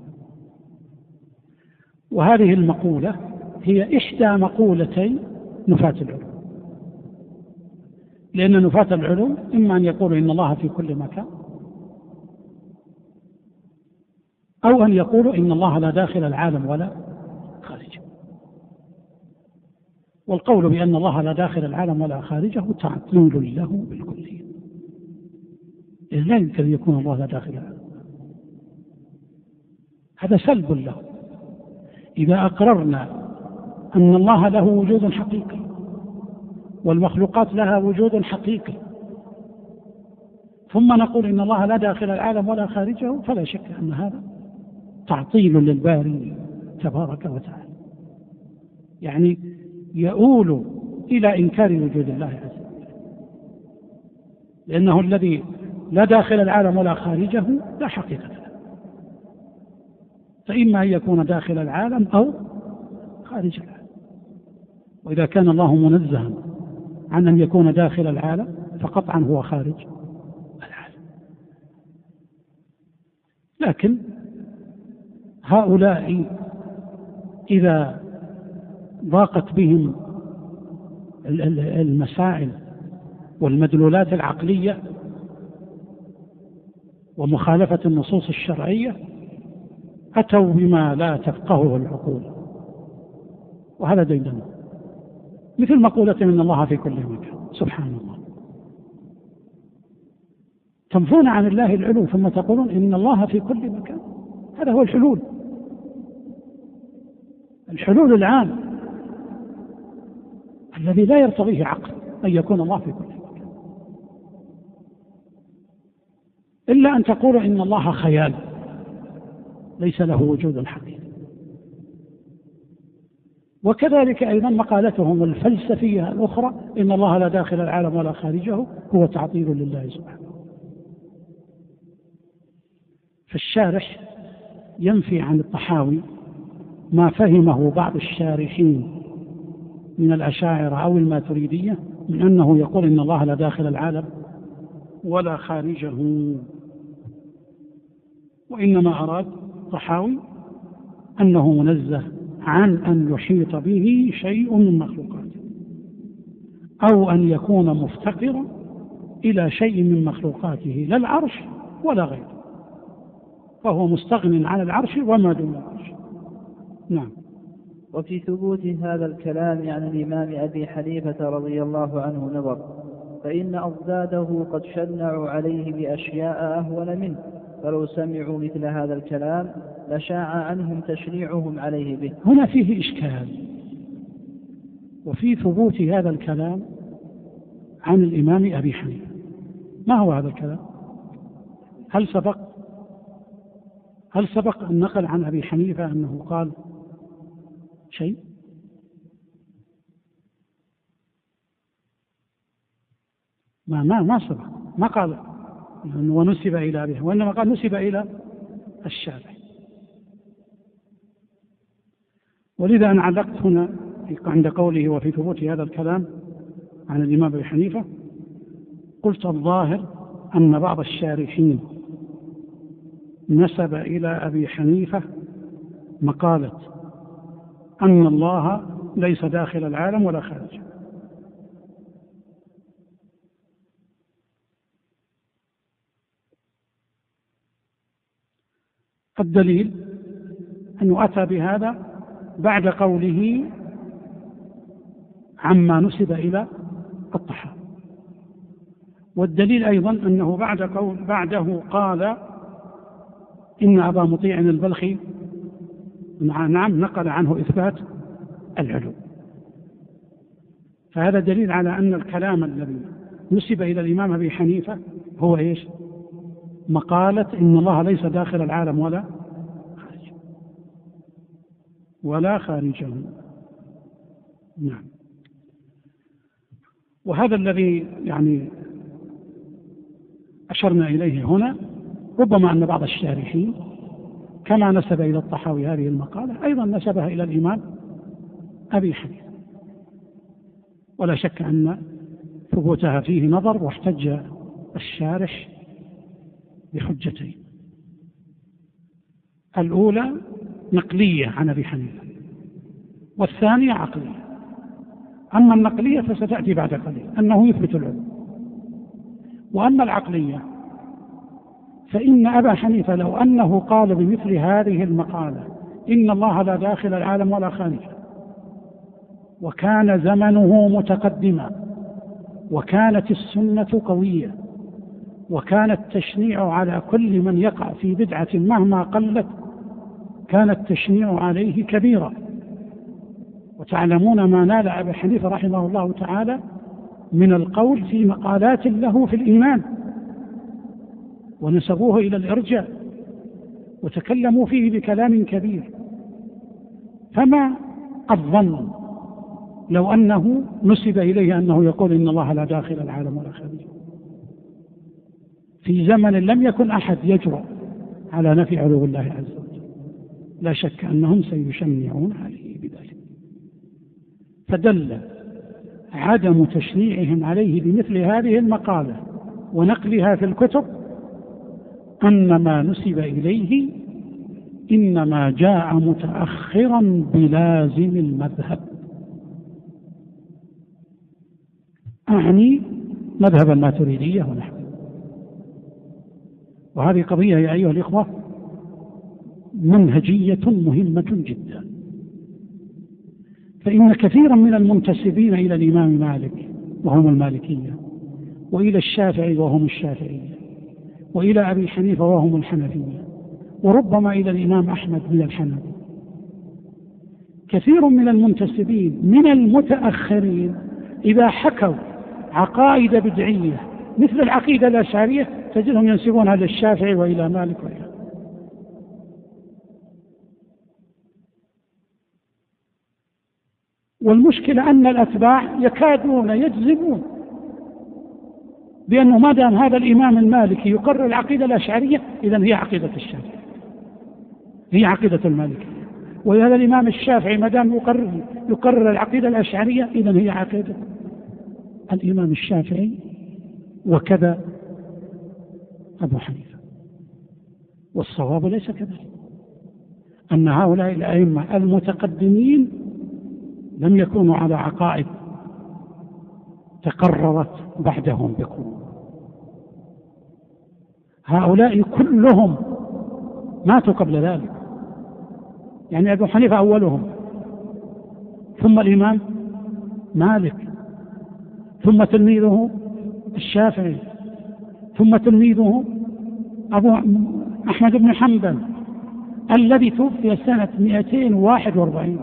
وهذه المقولة هي إحدى مقولتي نفاة العلوم، لأن نفاة العلوم إما أن يقولوا إن الله في كل مكان، أو أن يقولوا إن الله لا داخل العالم ولا خارجه. والقول بأن الله لا داخل العالم ولا خارجه تعطيل له بالكلية، إذ لا يمكن أن يكون الله لا داخل العالم، هذا سلب له. إذا أقررنا أن الله له وجود حقيقي والمخلوقات لها وجود حقيقي، ثم نقول إن الله لا داخل العالم ولا خارجه، فلا شك أن هذا تعطيل للباري تبارك وتعالى، يعني يؤول إلى إنكار وجود الله عز وجل، لأنه الذي لا داخل العالم ولا خارجه لا حقيقة له، فإما أن يكون داخل العالم أو خارج العالم. وإذا كان الله منزها عن أن يكون داخل العالم فقطعا هو خارج العالم. لكن هؤلاء إذا ضاقت بهم المسائل والمدلولات العقلية ومخالفة النصوص الشرعية أتوا بما لا تفقهه العقول، وهذا ديدنه، مثل مقولة إن الله في كل مكان. سبحان الله، تنفون عن الله العلو ثم تقولون إن الله في كل مكان. هذا هو الحلول العام الذي لا يرتضيه عقل أن يكون الله في كل مكان، إلا أن تقول إن الله خيال ليس له وجود حقيقي. وكذلك أيضا مقالتهم الفلسفية الأخرى إن الله لا داخل العالم ولا خارجه هو تعطيل لله سبحانه. فالشارح ينفي عن الطحاوي ما فهمه بعض الشارحين من الأشاعرة أو الماتريدية من أنه يقول إن الله لا داخل العالم ولا خارجه، وإنما أراد الطحاوي أنه منزه عن أن يحيط به شيء من مخلوقاته، أو أن يكون مفتقرا إلى شيء من مخلوقاته لا العرش ولا غيره، فهو مستغن عن العرش وما دون العرش. نعم. وفي ثبوت هذا الكلام عن الإمام أبي حنيفة رضي الله عنه نظر، فإن أضداده قد شنعوا عليه بأشياء أهون منه، فلو سمعوا مثل هذا الكلام لشاع عنهم تشنيعهم عليه به. هنا فيه إشكال، وفي ثبوت هذا الكلام عن الإمام أبي حنيفة. ما هو هذا الكلام؟ هل سبق النقل عن أبي حنيفة أنه قال شيء؟ ما سبق، ما قال ونسب إلى أبيه، وإنما قال نسب إلى الشارع. ولذا أنا علقت هنا عند قوله وفي ثبوت هذا الكلام عن الإمام أبي حنيفة، قلت الظاهر أن بعض الشارحين نسب إلى أبي حنيفة مقالة أن الله ليس داخل العالم ولا خارجه. الدليل أنه أتى بهذا بعد قوله عما نسب إلى الطحاوي، والدليل أيضا أنه بعده قال إن أبا مطيع البلخي نعم نقل عنه إثبات العلو. فهذا دليل على أن الكلام الذي نسب إلى الإمام أبي حنيفة هو إيش؟ مقالة إن الله ليس داخل العالم ولا خارجه. نعم. وهذا الذي يعني أشرنا إليه هنا، ربما أن بعض الشارحين كما نسب إلى الطحاوي هذه المقالة أيضا نسبها إلى الإمام أبي حنيفة، ولا شك أن ثبوتها فيه نظر، واحتج الشارح بحجتين: الأولى نقلية عن أبي حنيفة، والثانية عقلية. أما النقلية فستأتي بعد قليل أنه يثبت العلو، وأما العقلية فإن أبا حنيفة لو أنه قال بمثل هذه المقالة إن الله لا داخل العالم ولا خارجه، وكان زمنه متقدما، وكانت السنة قوية، وكان التشنيع على كل من يقع في بدعة مهما قلت كان التشنيع عليه كبيرا. وتعلمون ما نال أبي حنيفة رحمه الله تعالى من القول في مقالات له في الإيمان، ونسبوه إلى الإرجاء وتكلموا فيه بكلام كبير. فما الظن لو أنه نسب إليه أنه يقول إن الله لا داخل العالم ولا خارجه، في زمن لم يكن أحد يجرؤ على نفي علو الله عز وجل؟ لا شك أنهم سيشنعون عليه بذلك. فدل عدم تشنيعهم عليه بمثل هذه المقالة ونقلها في الكتب أن ما نسب إليه إنما جاء متأخرا بلازم المذهب، أعني مذهب الماتريدية ونحوه. وهذه قضية يا أيها الإخوة منهجية مهمة جدا، فإن كثيرا من المنتسبين إلى الإمام مالك وهم المالكية، وإلى الشافعي وهم الشافعية، وإلى أبي حنيفة وهم الحنفية، وربما إلى الإمام أحمد من الحنابلة، كثير من المنتسبين من المتأخرين إذا حكوا عقائد بدعية مثل العقيدة الأشعرية تجدهم ينسبونها للشافعي وإلى مالك وإلى. والمشكلة أن الأتباع يكادون يجزمون بأنه ما دام هذا الإمام المالكي يقرر العقيدة الأشعرية إذن هي عقيدة الشافعي، هي عقيدة المالكية، وهذا الإمام الشافعي ما دام يقرر العقيدة الأشعرية إذن هي عقيدة الإمام الشافعي، وكذا أبو حنيفة. والصواب ليس كذلك، أن هؤلاء الأئمة المتقدمين لم يكونوا على عقائد تقررت بعدهم بقوة. هؤلاء كلهم ماتوا قبل ذلك، يعني أبو حنيفة أولهم، ثم الإمام مالك، ثم تلميذه الشافعي، ثم تلميذه أبو أحمد بن حنبل الذي توفي سنة 241.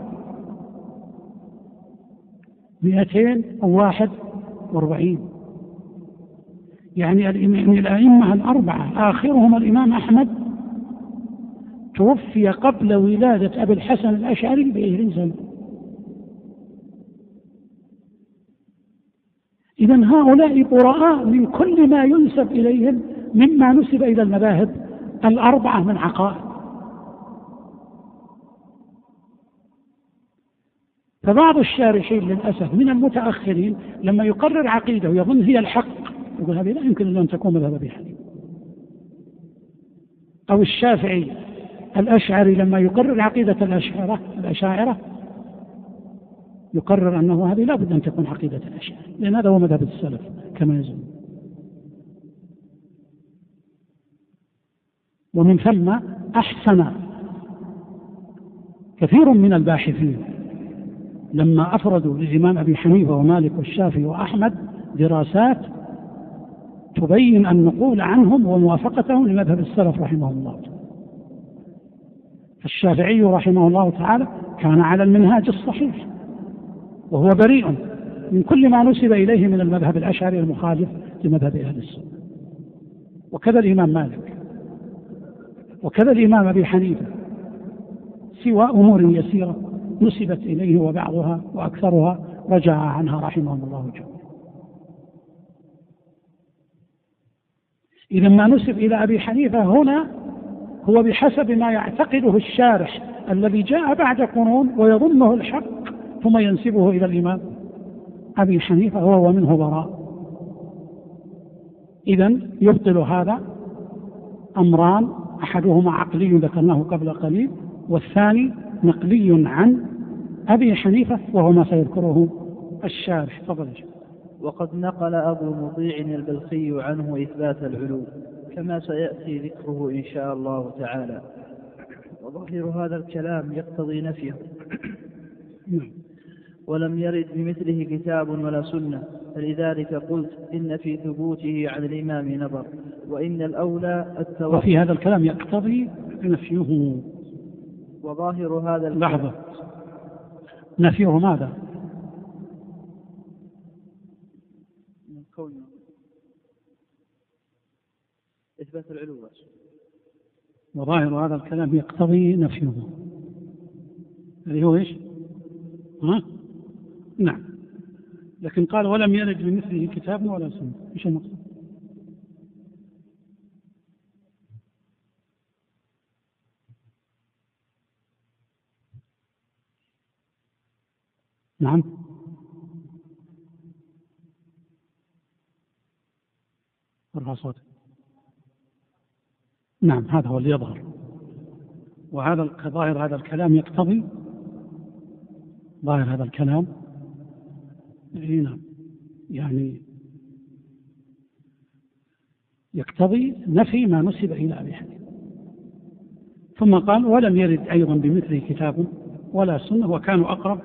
يعني الأئمة الأربعة آخرهم الإمام أحمد توفي قبل ولادة أبي الحسن الأشعري ب20 سنة. إذن هؤلاء براء من كل ما ينسب إليهم مما نسب إلى المذاهب الأربعة من عقائد. فبعض الشارحين للأسف من المتأخرين لما يقرر عقيدة ويظن هي الحق يقول هذه لا يمكن أن تكون مذهب أبي حنيفة. أو الشافعي الأشعري لما يقرر عقيدة الأشاعرة يقرر أنه هذه لا بد أن تكون عقيدة الأشاعرة، لأن هذا هو مذهب السلف كما يزعم. ومن ثم أحسن كثير من الباحثين لما أفردوا للإمام أبي حنيفة ومالك والشافعي وأحمد دراسات تبين النقول عنهم وموافقتهم لمذهب السلف رحمه الله. الشافعي رحمه الله تعالى كان على المنهاج الصحيح وهو بريء من كل ما نسب إليه من المذهب الأشعري المخالف لمذهب أهل السنة، وكذا الإمام مالك، وكذا الإمام أبي حنيفة، سوى أمور يسيرة نسبت إليه وبعضها وأكثرها رجع عنها رحمه الله جميعا. إذا ما نسب إلى أبي حنيفة هنا هو بحسب ما يعتقده الشارح الذي جاء بعد قرون ويظنه الحق ثم ينسبه إلى الإمام أبي حنيفة هو ومنه براء. إذن يبطل هذا أمران، أحدهما عقلي ذكرناه قبل قليل، والثاني نقلي عن أبي حنيفة وهو ما سيذكره الشارح. تفضل. وقد نقل أبو مطيع البلخي عنه إثبات العلو كما سيأتي ذكره إن شاء الله تعالى، وظاهر هذا الكلام يقتضي نفيه ولم يرد بمثله كتاب ولا سنة، فلذلك قلت إن في ثبوته عن الإمام نظر، وإن الأولى التوقف. وفي هذا الكلام يقتضي نفيه. وظاهر هذا الكلام. لحظة، نفيه ماذا؟ كون إثبات العلو. وظاهر هذا الكلام يقتضي نفيه، اللي هو إيش؟ نعم، لكن قال ولم يرد بمثله كتاب ولا سنة. إيش المقصود؟ نعم، ارفع صوتك. نعم، هذا هو اللي يظهر، وهذا ظاهر هذا الكلام يقتضي، ظاهر هذا الكلام يعني يقتضي نفي ما نسب إلى أبي حنيفة. ثم قال ولم يرد أيضا بمثله كتاب ولا سنة، وكانوا أقرب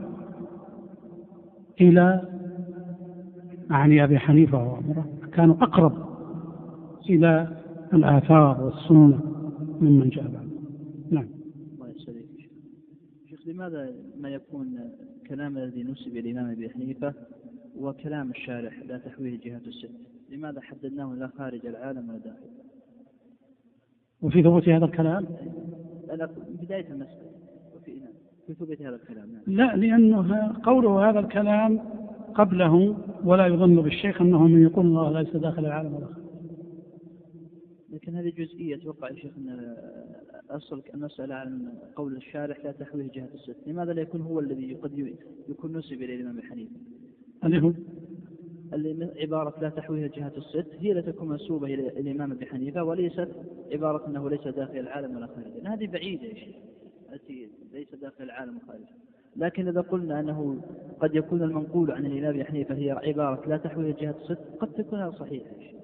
إلى يعني أبي حنيفة وعمره، كانوا أقرب إلى الآثار والسنة ممن جاء بعد. نعم. الله يسلمك شيخ، لماذا ما يكون كلام الذي نسب إلى الإمام أبي حنيفة وكلام الشارح لا تحويه الجهات الست؟ لماذا حددناه لا خارج العالم ولا داخل؟ وفي ثبوت هذا الكلام بداية المسألة في ثبوت هذا الكلام. لا، لأنه قوله هذا الكلام قبله ولا يظن بالشيخ أنه من يقول الله ليس داخل العالم ولا خارج. لكن هذه جزئية توقع يا شيخ أن أصل المسألة عن قول الشارح لا تحويه جهة الست، لماذا لا يكون هو الذي قد يكون نسب إلى الإمام أبي حنيفة؟ اللي هو عبارة لا تحويه جهة الست هي لا تكون منسوبة إلى الإمام أبي حنيفة، وليست عبارة أنه ليس داخل العالم ولا خارجه. هذه بعيدة يا شيخ، التي ليس داخل العالم وخارجه. لكن إذا قلنا أنه قد يكون المنقول عن الإمام أبي حنيفة هي عبارة لا تحويه جهة الست، قد تكون هذا صحيح يا شيخ.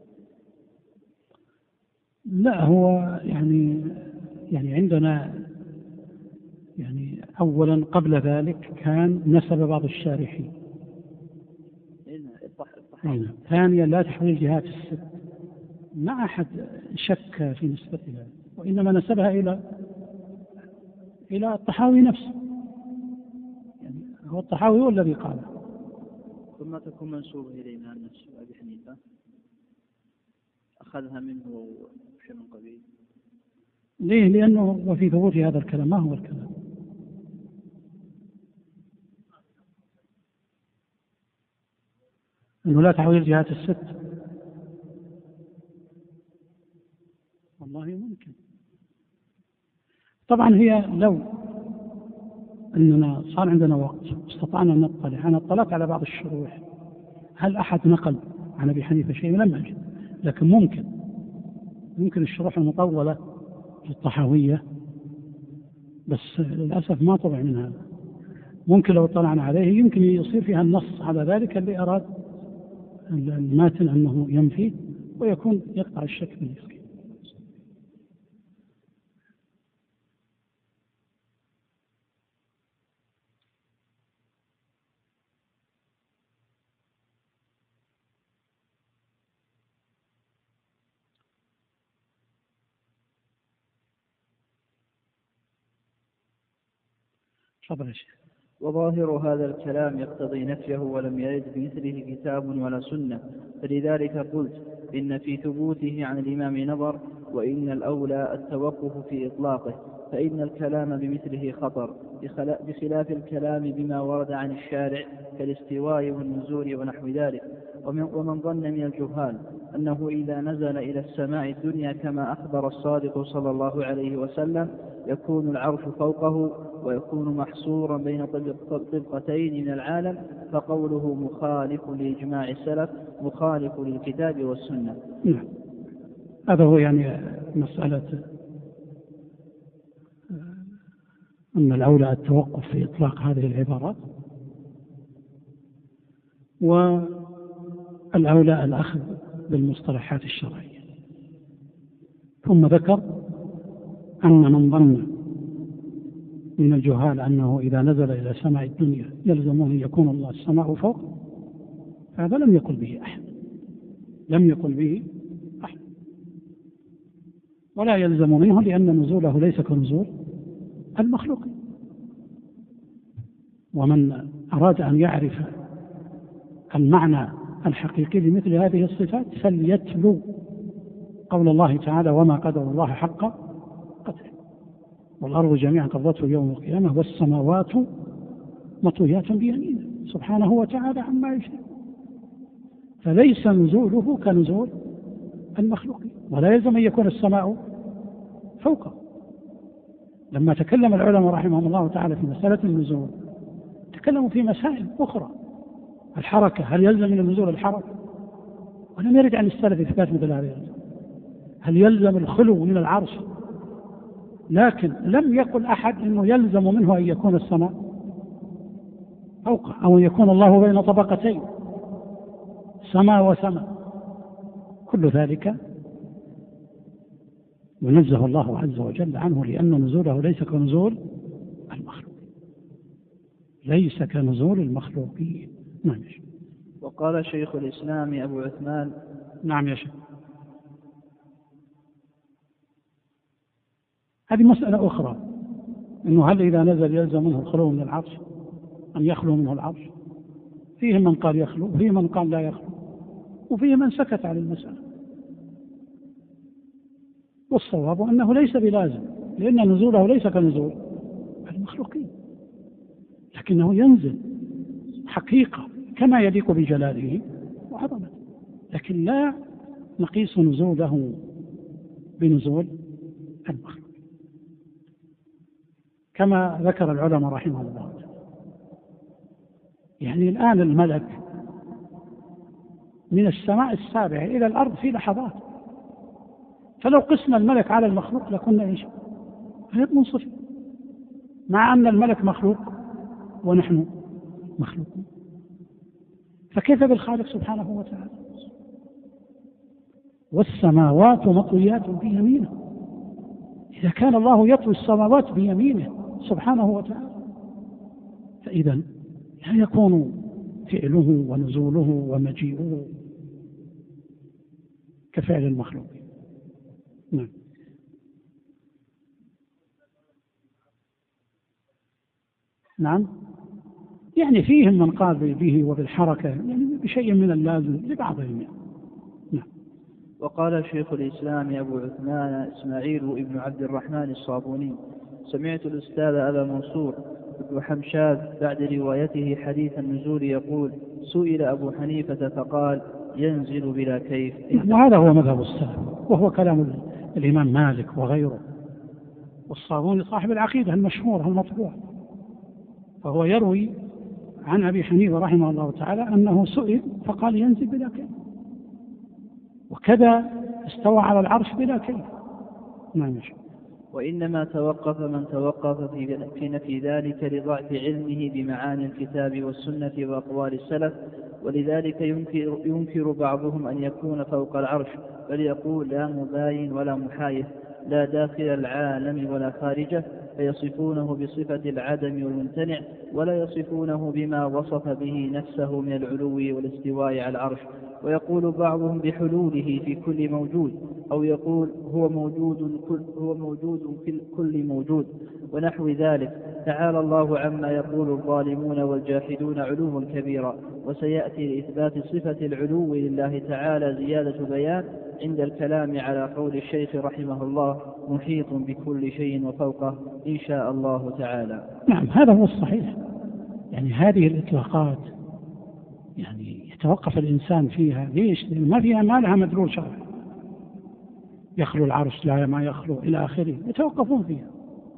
لا، هو يعني عندنا يعني أولا قبل ذلك كان نسب بعض الشارحين. ثانيا لا تحويل الجهات الست، ما أحد شك في نسبتها، وإنما نسبها إلى الطحاوي نفسه، يعني هو الطحاوي هو الذي قال. ثم تكون منسوبة إلى الإمام نفسه أبي حنيفة أخذها منه وشيء من قبيل. ليه؟ لأنه وفي ثبوت هذا الكلام ما هو الكلام؟ أنه لا تحويل الجهات الست، والله ممكن. طبعا هي لو أننا صار عندنا وقت استطعنا أن نطلع، أنا اطلعت على بعض الشروح، هل أحد نقل عن أبي حنيفة شيء؟ لم أجد، لكن ممكن الشروح المطولة الطحاوية، بس للأسف ما طبع من هذا. ممكن لو طلعنا عليه يمكن يصير فيها النص على ذلك اللي أراد الماتن أنه ينفي، ويكون يقطع الشك باليقين. تفضل يا شيخ. وظاهر هذا الكلام يقتضي نفيه ولم يرد بمثله كتاب ولا سنة، فلذلك قلت إن في ثبوته عن الإمام نظر، وإن الأولى التوقف في إطلاقه، فإن الكلام بمثله خطر، بخلاف الكلام بما ورد عن الشارع كالاستواء والنزول ونحو ذلك. ومن ظن من الجهال أنه إذا نزل إلى السماء الدنيا كما أخبر الصادق صلى الله عليه وسلم يكون العرش فوقه ويكون محصورا بين طبقتين من العالم، فقوله مخالف لإجماع السلف مخالف للكتاب والسنة. هذا هو يعني مسألة أن الأولى التوقف في إطلاق هذه العبارات، والأولى الأخذ بالمصطلحات الشرعية. ثم ذكر أن من ظن من الجهال أنه إذا نزل إلى سماء الدنيا يلزم أن يكون الله السماء فوق، هذا لم يقل به أحد، ولا يلزم منه، لأن نزوله ليس كنزول المخلوق. ومن أراد أن يعرف المعنى الحقيقي لمثل هذه الصفات فليتلو قول الله تعالى وما قدر الله حق قدره والأرض جميعا قبضته يوم القيامة والسماوات مطويات بيمينه سبحانه وتعالى عما يشرك. فليس نزوله كنزول المخلوقين ولا يلزم أن يكون السماء فوقه. لما تكلم العلماء رحمهم الله تعالى في مسألة النزول تكلموا في مسائل أخرى. الحركة هل يلزم من النزول الحركة؟ ولم يرد عن السلف إثبات مثل هذه. هل يلزم الخلو من العرش؟ لكن لم يقل أحد أنه يلزم منه أن يكون السماء فوقه أو أن يكون الله بين طبقتين سماء وسماء. كل ذلك ينزه الله عز وجل عنه لأن نزوله ليس كنزول المخلوق ليس كنزول المخلوقين. نعم يا شيخ. وقال شيخ الإسلام أبو عثمان. نعم يا شيخ. هذه مسألة أخرى أنه هل إذا نزل يلزم منه الخلو من العرش أن يخلو منه العرش؟ فيه من قال يخلو وفيه من قال لا يخلو وفيه من سكت عن المسألة. والصواب أنه ليس بلازم لأن نزوله ليس كنزول المخلوقين لكنه ينزل حقيقة كما يليق بجلاله وعظمته لكن لا نقيس نزوله بنزول المخلوق كما ذكر العلماء رحمهم الله. يعني الآن الملك من السماء السابعة إلى الأرض في لحظات فلو قسنا الملك على المخلوق لكنا إيش؟ غير منصفين مع أن الملك مخلوق ونحن مخلوقون. فكيف بالخالق سبحانه وتعالى؟ والسماوات مطويات بيمينه. إذا كان الله يطوي السماوات بيمينه سبحانه وتعالى فإذا لا يكون فعله ونزوله ومجيئه كفعل المخلوق. نعم. نعم يعني فيهم من قال به وبالحركة يعني بشيء من اللازم لبعضهم يعني. نعم. وقال شيخ الإسلام أبو عثمان إسماعيل ابن عبد الرحمن الصابوني سمعت الأستاذ أبا منصور ابن حمشاد بعد روايته حديث النزول يقول سئل أبو حنيفة فقال ينزل بلا كيف. وهذا هو مذهب السلف وهو كلام الإمام مالك وغيره والصابوني صاحب العقيدة المشهورة المطبوعة فهو يروي عن أبي حنيفة رحمه الله تعالى أنه سئل فقال ينزل بلا كيف وكذا استوى على العرش بلا كيف. نعم. وإنما توقف من توقف في نفي ذلك لضعف علمه بمعاني الكتاب والسنة وأقوال السلف ولذلك ينكر بعضهم أن يكون فوق العرش بل يقول لا مباين ولا محايد لا داخل العالم ولا خارجه فيصفونه بصفة العدم والممتنع ولا يصفونه بما وصف به نفسه من العلو والاستواء على العرش. ويقول بعضهم بحلوله في كل موجود أو يقول هو موجود في كل موجود ونحو ذلك. تعالى الله عما يقول الظالمون والجاحدون علوا كبيرا. وسيأتي لإثبات صفة العلو لله تعالى زيادة بيان عند الكلام على قول الشيخ رحمه الله محيط بكل شيء وفوقه إن شاء الله تعالى. نعم هذا هو الصحيح. يعني هذه الإطلاقات يعني يتوقف الإنسان فيها ليش؟ ما فيها ما لها مدلول شرعي يخلو العرش لا ما يخلو إلى آخره يتوقفون فيها.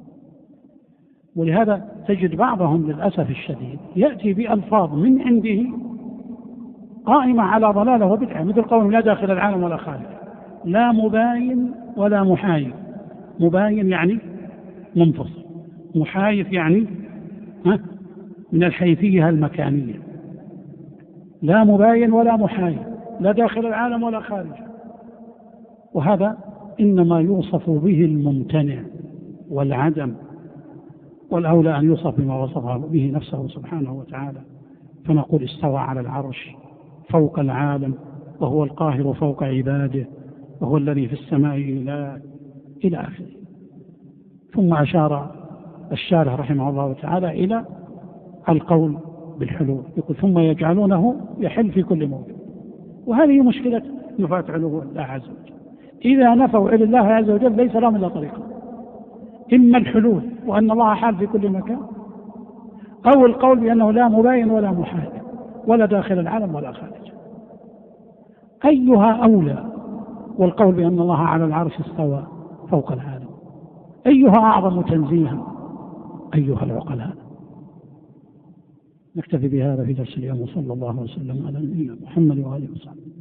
ولهذا تجد بعضهم للأسف الشديد يأتي بألفاظ من عنده قائمة على ضلالة وبدعة مثل قول لا داخل العالم ولا خارج لا مباين ولا محايد. مباين يعني منفصل محايد يعني من الحيثية المكانية. لا مباين ولا محايد لا داخل العالم ولا خارج. وهذا إنما يوصف به الممتنع والعدم والأولى أن يوصف بما وصف به نفسه سبحانه وتعالى. فنقول استوى على العرش فوق العالم وهو القاهر فوق عباده وهو الذي في السماء إلى آخره. ثم أشار الشارح رحمه الله تعالى إلى القول بالحلول يقول ثم يجعلونه يحل في كل موجود. وهذه مشكلة نفاة علو الله عز وجل. إذا نفوا علو الله عز وجل ليس لهم إلا طريقة: إما الحلول وأن الله حال في كل مكان، أو القول بأنه لا مباين ولا محال ولا داخل العالم ولا خارج. أيها أولى؟ والقول بأن الله على العرش استوى فوق العالم. أيها أعظم تنزيها أيها العقلاء؟ نكتفي بهذا في درس اليوم، وصلى الله وسلم على نبينا محمد وآله وصحبه.